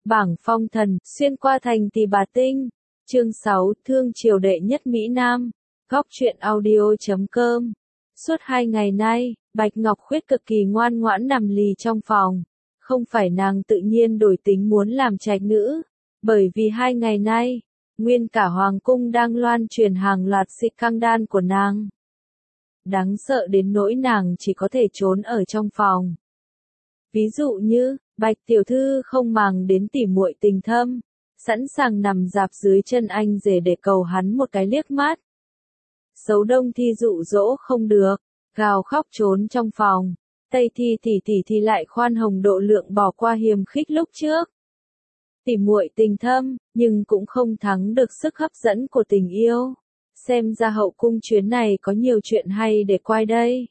Bảng phong thần, xuyên qua thành Tỳ Bà Tinh. Chương 6, thương triều đệ nhất Mỹ Nam. Góc truyện audio.com. Suốt 2 ngày nay, Bạch Ngọc Khuyết cực kỳ ngoan ngoãn nằm lì trong phòng. Không phải nàng tự nhiên đổi tính muốn làm trạch nữ, bởi vì 2 ngày nay, nguyên cả hoàng cung đang loan truyền hàng loạt sĩ căng đan của nàng. Đáng sợ đến nỗi nàng chỉ có thể trốn ở trong phòng. Ví dụ như, Bạch tiểu thư không màng đến tỉ muội tình thâm, sẵn sàng nằm dạp dưới chân anh rể để cầu hắn một cái liếc mắt. Sấu Đông Thi dụ dỗ không được, gào khóc trốn trong phòng. Tây Thi thì lại khoan hồng độ lượng bỏ qua hiềm khích lúc trước. Tỉ muội tình thâm, nhưng cũng không thắng được sức hấp dẫn của tình yêu. Xem ra hậu cung chuyến này có nhiều chuyện hay để quay đây.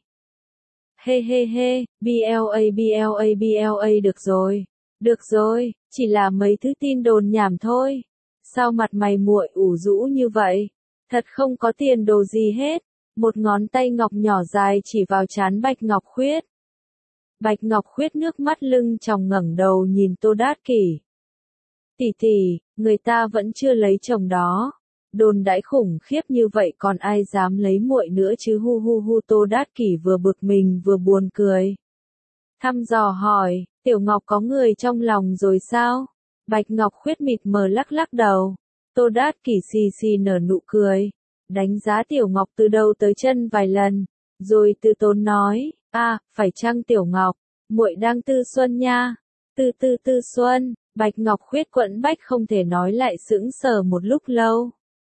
He, BLA được rồi, chỉ là mấy thứ tin đồn nhảm thôi. Sao mặt mày muội ủ rũ như vậy? Thật không có tiền đồ gì hết. Một ngón tay ngọc nhỏ dài chỉ vào trán Bạch Ngọc Khuyết. Bạch Ngọc Khuyết nước mắt lưng tròng ngẩng đầu nhìn Tô Đát Kỷ. Tỷ, người ta vẫn chưa lấy chồng đó. Đồn đãi khủng khiếp như vậy còn ai dám lấy muội nữa chứ hu. Tô Đát Kỷ vừa bực mình vừa buồn cười. Thăm dò hỏi, Tiểu Ngọc có người trong lòng rồi sao? Bạch Ngọc Khuyết mịt mờ lắc đầu. Tô Đát Kỷ xì nở nụ cười. Đánh giá Tiểu Ngọc từ đầu tới chân vài lần. Rồi từ tốn nói, phải chăng Tiểu Ngọc, muội đang tư xuân nha. Tư xuân, Bạch Ngọc Khuyết quẫn bách không thể nói lại sững sờ một lúc lâu.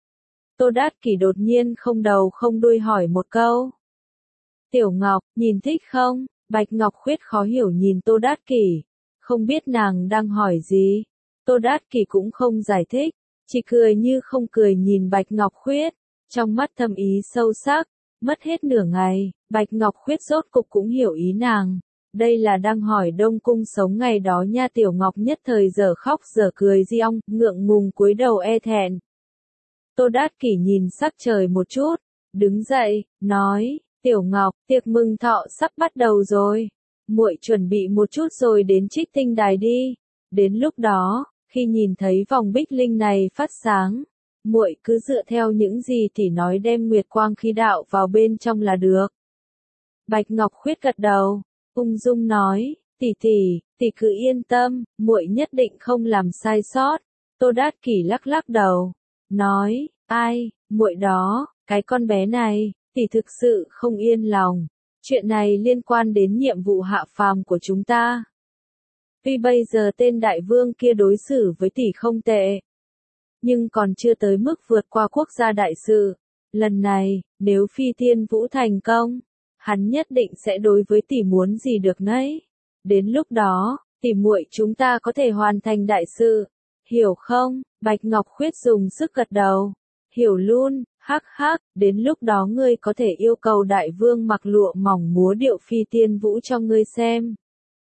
Tô Đát Kỷ đột nhiên không đầu không đuôi hỏi một câu. Tiểu Ngọc, nhìn thích không? Bạch Ngọc Khuyết khó hiểu nhìn Tô Đát Kỷ, không biết nàng đang hỏi gì. Tô Đát Kỷ cũng không giải thích, chỉ cười như không cười nhìn Bạch Ngọc Khuyết, trong mắt thâm ý sâu sắc. Mất hết nửa ngày, Bạch Ngọc Khuyết rốt cục cũng hiểu ý nàng. Đây là đang hỏi Đông Cung sống ngày đó nha. Tiểu Ngọc nhất thời dở khóc dở cười riong, ngượng ngùng cúi đầu e thẹn. Tô Đát Kỷ nhìn sắc trời một chút, đứng dậy, nói, Tiểu Ngọc, tiệc mừng thọ sắp bắt đầu rồi. Muội chuẩn bị một chút rồi đến Trích Tinh Đài đi. Đến lúc đó, khi nhìn thấy vòng bích linh này phát sáng, muội cứ dựa theo những gì tỷ nói đem nguyệt quang khí đạo vào bên trong là được. Bạch Ngọc Khuyết gật đầu, ung dung nói, tỷ cứ yên tâm, muội nhất định không làm sai sót. Tô Đát Kỷ lắc đầu, nói, ai, muội đó, cái con bé này, tỷ thực sự không yên lòng. Chuyện này liên quan đến nhiệm vụ hạ phàm của chúng ta. Tuy bây giờ tên đại vương kia đối xử với tỷ không tệ, nhưng còn chưa tới mức vượt qua quốc gia đại sự. Lần này, nếu Phi Thiên Vũ thành công, hắn nhất định sẽ đối với tỷ muốn gì được nấy. Đến lúc đó, tỷ muội chúng ta có thể hoàn thành đại sự. Hiểu không? Bạch Ngọc Khuyết dùng sức gật đầu. Hiểu luôn, hắc, đến lúc đó ngươi có thể yêu cầu đại vương mặc lụa mỏng múa điệu Phi Thiên Vũ cho ngươi xem.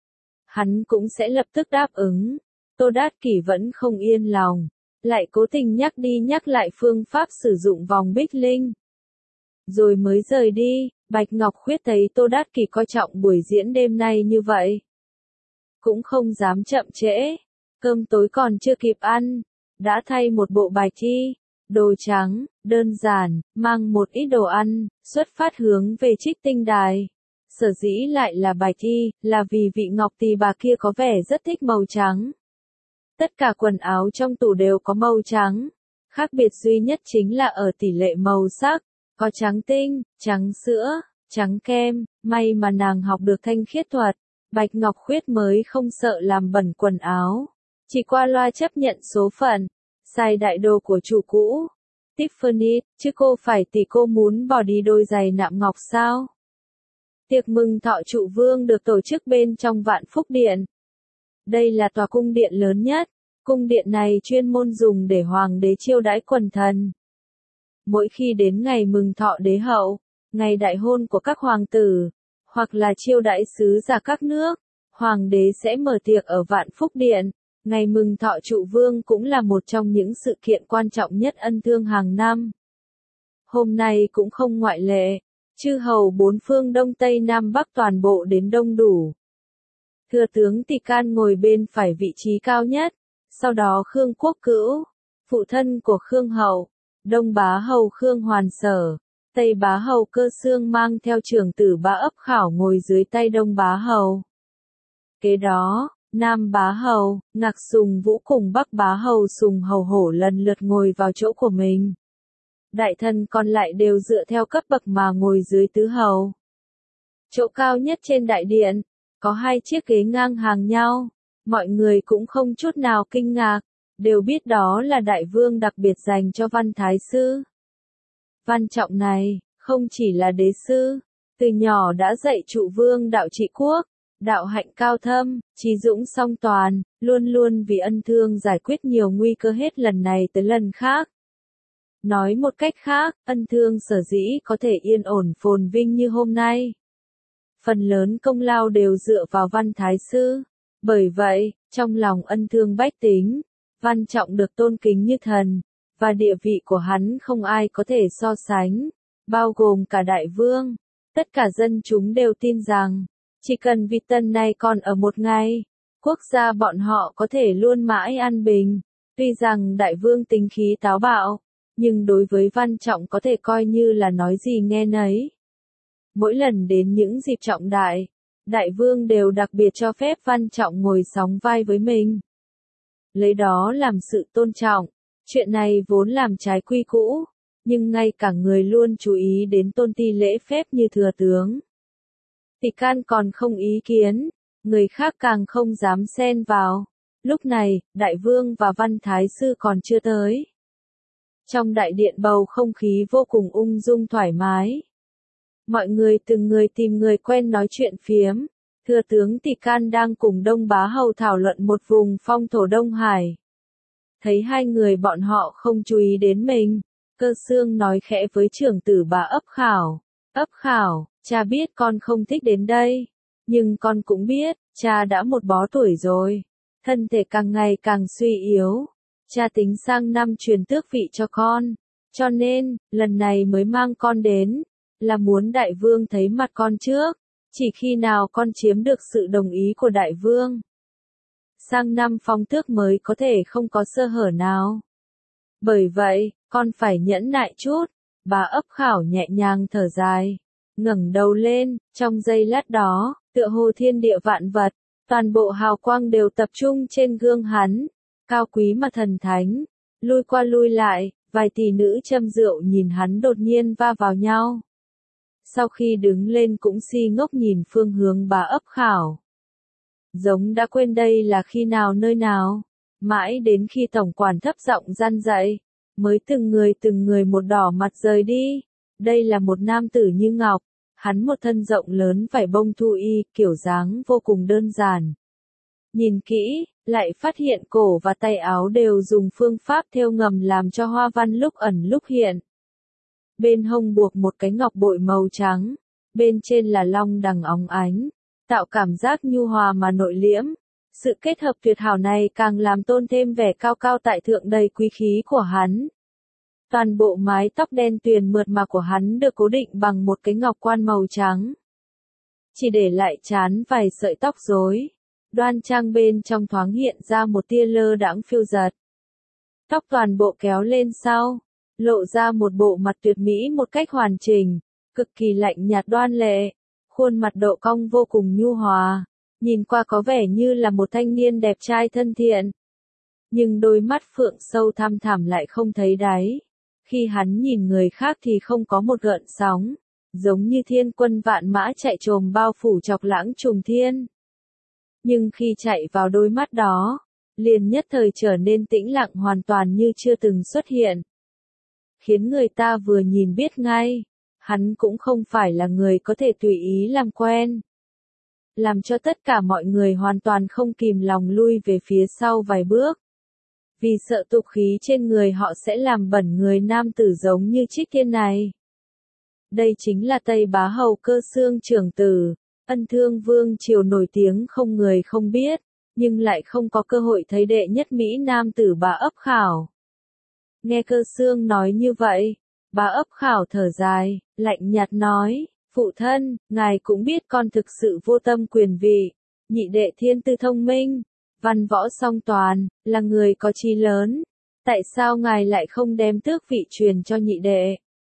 Hắn cũng sẽ lập tức đáp ứng. Tô Đát Kỷ vẫn không yên lòng, lại cố tình nhắc đi nhắc lại phương pháp sử dụng vòng bích linh. Rồi mới rời đi. Bạch Ngọc Khuyết thấy Tô Đát Kỷ coi trọng buổi diễn đêm nay như vậy, cũng không dám chậm trễ. Cơm tối còn chưa kịp ăn, đã thay một bộ bạch y, đồ trắng, đơn giản, mang một ít đồ ăn, xuất phát hướng về Trích Tinh Đài. Sở dĩ lại là bạch y, là vì vị Ngọc Tỳ Bà kia có vẻ rất thích màu trắng. Tất cả quần áo trong tủ đều có màu trắng. Khác biệt duy nhất chính là ở tỷ lệ màu sắc, có trắng tinh, trắng sữa, trắng kem. May mà nàng học được thanh khiết thuật, Bạch Ngọc Khuyết mới không sợ làm bẩn quần áo. Chỉ qua loa chấp nhận số phận, xài đại đồ của chủ cũ, Tiffany, chứ cô phải tỷ cô muốn bỏ đi đôi giày nạm ngọc sao? Tiệc mừng thọ trụ vương được tổ chức bên trong Vạn Phúc Điện. Đây là tòa cung điện lớn nhất. Cung điện này chuyên môn dùng để hoàng đế chiêu đãi quần thần. Mỗi khi đến ngày mừng thọ đế hậu, ngày đại hôn của các hoàng tử, hoặc là chiêu đãi sứ giả các nước, hoàng đế sẽ mở tiệc ở Vạn Phúc Điện. Ngày mừng thọ trụ vương cũng là một trong những sự kiện quan trọng nhất ân thương hàng năm. Hôm nay cũng không ngoại lệ, chư hầu bốn phương Đông Tây Nam Bắc toàn bộ đến đông đủ. Thừa tướng Tỳ Can ngồi bên phải vị trí cao nhất, Sau đó Khương Quốc Cữu, phụ thân của Khương Hậu, Đông Bá Hầu Khương Hoàn Sở, Tây Bá Hầu Cơ Xương mang theo trưởng tử Bá Ấp Khảo ngồi dưới tay Đông Bá Hầu. Kế đó, Nam Bá Hầu, Ngạc Sùng Vũ cùng Bắc Bá Hầu Sùng Hầu Hổ lần lượt ngồi vào chỗ của mình. Đại thần còn lại đều dựa theo cấp bậc mà ngồi dưới tứ hầu. Chỗ cao nhất trên đại điện, có 2 chiếc ghế ngang hàng nhau, mọi người cũng không chút nào kinh ngạc, đều biết đó là đại vương đặc biệt dành cho Văn Thái Sư. Văn Trọng này, không chỉ là đế sư, từ nhỏ đã dạy trụ vương đạo trị quốc, đạo hạnh cao thâm, trí dũng song toàn, luôn luôn vì ân thương giải quyết nhiều nguy cơ hết lần này tới lần khác. Nói một cách khác, ân thương sở dĩ có thể yên ổn phồn vinh như hôm nay. Phần lớn công lao đều dựa vào Văn Thái Sư. Bởi vậy, trong lòng ân thương bách tính, Văn Trọng được tôn kính như thần, và địa vị của hắn không ai có thể so sánh, bao gồm cả đại vương. Tất cả dân chúng đều tin rằng, chỉ cần vị tần này còn ở một ngày, quốc gia bọn họ có thể luôn mãi an bình. Tuy rằng đại vương tính khí táo bạo, nhưng đối với Văn Trọng có thể coi như là nói gì nghe nấy. Mỗi lần đến những dịp trọng đại, đại vương đều đặc biệt cho phép Văn Trọng ngồi sóng vai với mình. Lấy đó làm sự tôn trọng, chuyện này vốn làm trái quy cũ, nhưng ngay cả người luôn chú ý đến tôn ti lễ phép như thừa tướng Tỳ Can còn không ý kiến, người khác càng không dám xen vào. Lúc này, đại vương và Văn Thái Sư còn chưa tới. Trong đại điện bầu không khí vô cùng ung dung thoải mái. Mọi người từng người tìm người quen nói chuyện phiếm. Thừa tướng Tỳ Can đang cùng Đông Bá Hầu thảo luận một vùng phong thổ Đông Hải. Thấy hai người bọn họ không chú ý đến mình, Cơ Xương nói khẽ với trưởng tử Bá Ấp Khảo. Ấp Khảo, cha biết con không thích đến đây. Nhưng con cũng biết, cha đã một bó tuổi rồi. Thân thể càng ngày càng suy yếu. Cha tính sang năm truyền tước vị cho con. Cho nên, lần này mới mang con đến, là muốn đại vương thấy mặt con trước. Chỉ khi nào con chiếm được sự đồng ý của đại vương, sang năm phong tước mới có thể không có sơ hở nào. Bởi vậy, con phải nhẫn nại chút. Bá Ấp Khảo nhẹ nhàng thở dài, ngẩng đầu lên, trong giây lát đó, tựa hồ thiên địa vạn vật, toàn bộ hào quang đều tập trung trên gương hắn, cao quý mà thần thánh, lui qua lui lại, vài tỷ nữ châm rượu nhìn hắn đột nhiên va vào nhau. Sau khi đứng lên cũng si ngốc nhìn phương hướng Bá Ấp Khảo. Giống đã quên đây là khi nào nơi nào, mãi đến khi tổng quản thấp giọng gian dạy, mới từng người một đỏ mặt rời đi. Đây là một nam tử như ngọc, hắn một thân rộng lớn vải bông thu y, kiểu dáng vô cùng đơn giản. Nhìn kỹ, lại phát hiện cổ và tay áo đều dùng phương pháp thêu ngầm làm cho hoa văn lúc ẩn lúc hiện. Bên hông buộc một cái ngọc bội màu trắng, bên trên là long đằng óng ánh, tạo cảm giác nhu hòa mà nội liễm. Sự kết hợp tuyệt hảo này càng làm tôn thêm vẻ cao cao tại thượng đầy quý khí của hắn. Toàn bộ mái tóc đen tuyền mượt mà của hắn được cố định bằng một cái ngọc quan màu trắng. Chỉ để lại trán vài sợi tóc rối, đoan trang bên trong thoáng hiện ra một tia lơ đãng phiêu dật. Tóc toàn bộ kéo lên sau, lộ ra một bộ mặt tuyệt mỹ một cách hoàn chỉnh, cực kỳ lạnh nhạt đoan lệ, khuôn mặt độ cong vô cùng nhu hòa, nhìn qua có vẻ như là một thanh niên đẹp trai thân thiện. Nhưng đôi mắt phượng sâu thăm thẳm lại không thấy đáy. Khi hắn nhìn người khác thì không có một gợn sóng, giống như thiên quân vạn mã chạy trồm bao phủ chọc lãng trùng thiên. Nhưng khi chạy vào đôi mắt đó, liền nhất thời trở nên tĩnh lặng hoàn toàn như chưa từng xuất hiện. Khiến người ta vừa nhìn biết ngay, hắn cũng không phải là người có thể tùy ý làm quen. Làm cho tất cả mọi người hoàn toàn không kìm lòng lui về phía sau vài bước. Vì sợ tục khí trên người họ sẽ làm bẩn người nam tử giống như Trích Thiên này. Đây chính là Tây Bá Hầu Cơ Xương trưởng tử, ân thương vương triều nổi tiếng không người không biết, nhưng lại không có cơ hội thấy đệ nhất Mỹ nam tử Bá Ấp Khảo. Nghe Cơ Xương nói như vậy, Bá Ấp Khảo thở dài, lạnh nhạt nói, phụ thân, ngài cũng biết con thực sự vô tâm quyền vị, nhị đệ thiên tư thông minh, Văn võ song toàn, là người có chí lớn. Tại sao ngài lại không đem tước vị truyền cho nhị đệ?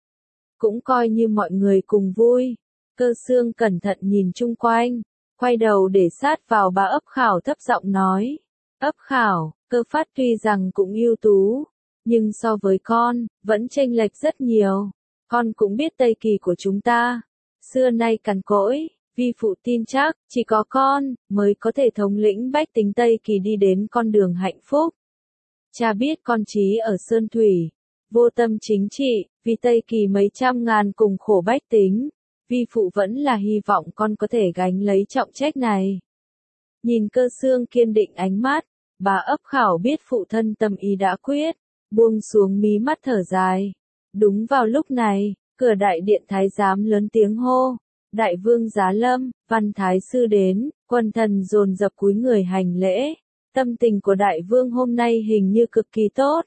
Cũng coi như mọi người cùng vui. Cơ Xương cẩn thận nhìn chung quanh, quay đầu để sát vào bà Ấp Khảo thấp giọng nói. Ấp Khảo, Cơ Phát tuy rằng cũng ưu tú, nhưng so với con, vẫn chênh lệch rất nhiều. Con cũng biết Tây Kỳ của chúng ta, xưa nay cằn cỗi, vi phụ tin chắc, chỉ có con, mới có thể thống lĩnh bách tính Tây Kỳ đi đến con đường hạnh phúc. Cha biết con trí ở Sơn Thủy, vô tâm chính trị, vì Tây Kỳ mấy trăm ngàn cùng khổ bách tính, vi phụ vẫn là hy vọng con có thể gánh lấy trọng trách này. Nhìn Cơ Xương kiên định ánh mắt, bà Ấp Khảo biết phụ thân tâm ý đã quyết, buông xuống mí mắt thở dài. Đúng vào lúc này, cửa đại điện thái giám lớn tiếng hô, đại vương giá lâm, văn thái sư đến, quần thần dồn dập cúi người hành lễ. Tâm tình của đại vương hôm nay hình như cực kỳ tốt.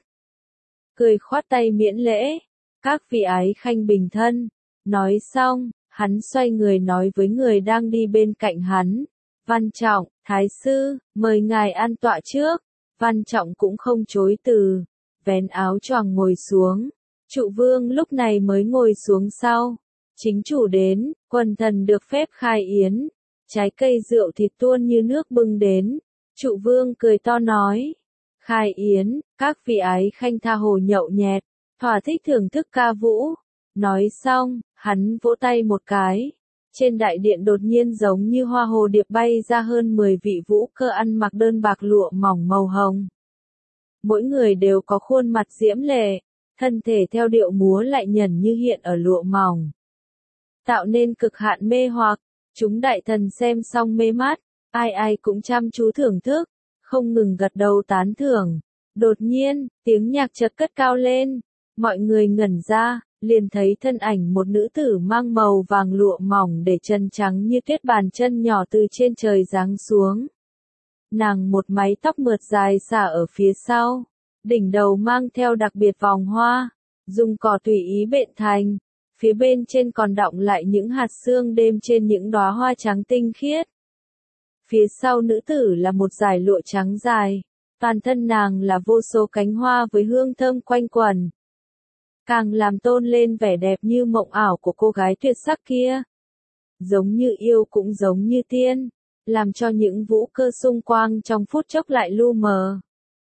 Cười khoát tay miễn lễ, các vị ái khanh bình thân. Nói xong, hắn xoay người nói với người đang đi bên cạnh hắn. Văn Trọng, thái sư, mời ngài an tọa trước. Văn Trọng cũng không chối từ, vén áo choàng ngồi xuống. Trụ vương lúc này mới ngồi xuống sau. Chính chủ đến, quần thần được phép khai yến. Trái cây rượu thịt tuôn như nước bưng đến. Trụ vương cười to nói. Khai yến, các vị ái khanh tha hồ nhậu nhẹt, thỏa thích thưởng thức ca vũ. Nói xong, hắn vỗ tay một cái. Trên đại điện đột nhiên giống như hoa hồ điệp bay ra hơn 10 vị vũ cơ ăn mặc đơn bạc lụa mỏng màu hồng. Mỗi người đều có khuôn mặt diễm lệ, thân thể theo điệu múa lại nhẩn như hiện ở lụa mỏng. Tạo nên cực hạn mê hoặc, chúng đại thần xem xong mê mắt, ai ai cũng chăm chú thưởng thức, không ngừng gật đầu tán thưởng. Đột nhiên, tiếng nhạc chợt cất cao lên, mọi người ngẩn ra, liền thấy thân ảnh một nữ tử mang màu vàng lụa mỏng để chân trắng như tuyết bàn chân nhỏ từ trên trời giáng xuống. Nàng một mái tóc mượt dài xả ở phía sau, đỉnh đầu mang theo đặc biệt vòng hoa, dùng cỏ tùy ý bện thành, phía bên trên còn đọng lại những hạt sương đêm trên những đóa hoa trắng tinh khiết. Phía sau nữ tử là một dải lụa trắng dài, toàn thân nàng là vô số cánh hoa với hương thơm quanh quẩn. Càng làm tôn lên vẻ đẹp như mộng ảo của cô gái tuyệt sắc kia. Giống như yêu cũng giống như tiên, làm cho những vũ cơ xung quanh trong phút chốc lại lu mờ.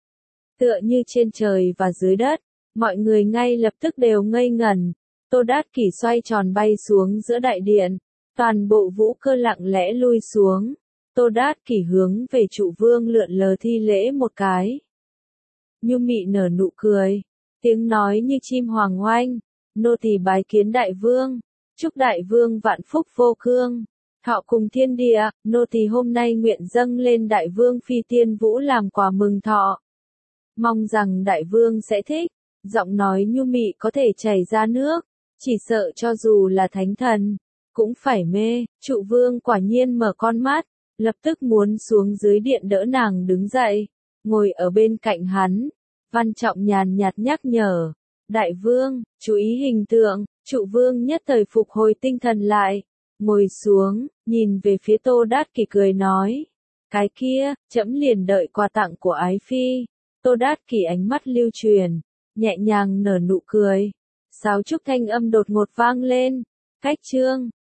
Tựa như trên trời và dưới đất, mọi người ngay lập tức đều ngây ngẩn. Tô Đát Kỷ xoay tròn bay xuống giữa đại điện, toàn bộ vũ cơ lặng lẽ lui xuống. Tô Đát Kỷ hướng về trụ vương lượn lờ thi lễ một cái. Nhu mị nở nụ cười, tiếng nói như chim hoàng oanh, nô tỳ bái kiến đại vương, chúc đại vương vạn phúc vô cương, thọ cùng thiên địa, nô tỳ hôm nay nguyện dâng lên đại vương phi tiên vũ làm quà mừng thọ. Mong rằng đại vương sẽ thích, giọng nói nhu mị có thể chảy ra nước, chỉ sợ cho dù là thánh thần, cũng phải mê. Trụ vương quả nhiên mở con mắt, lập tức muốn xuống dưới điện đỡ nàng đứng dậy, ngồi ở bên cạnh hắn. Văn Trọng nhàn nhạt nhắc nhở, đại vương, chú ý hình tượng. Trụ vương nhất thời phục hồi tinh thần lại, ngồi xuống, nhìn về phía Tô Đát Kỷ cười nói, cái kia, trẫm liền đợi quà tặng của ái phi. Tô Đát Kỷ ánh mắt lưu truyền, nhẹ nhàng nở nụ cười, sáo trúc thanh âm đột ngột vang lên, cách chương.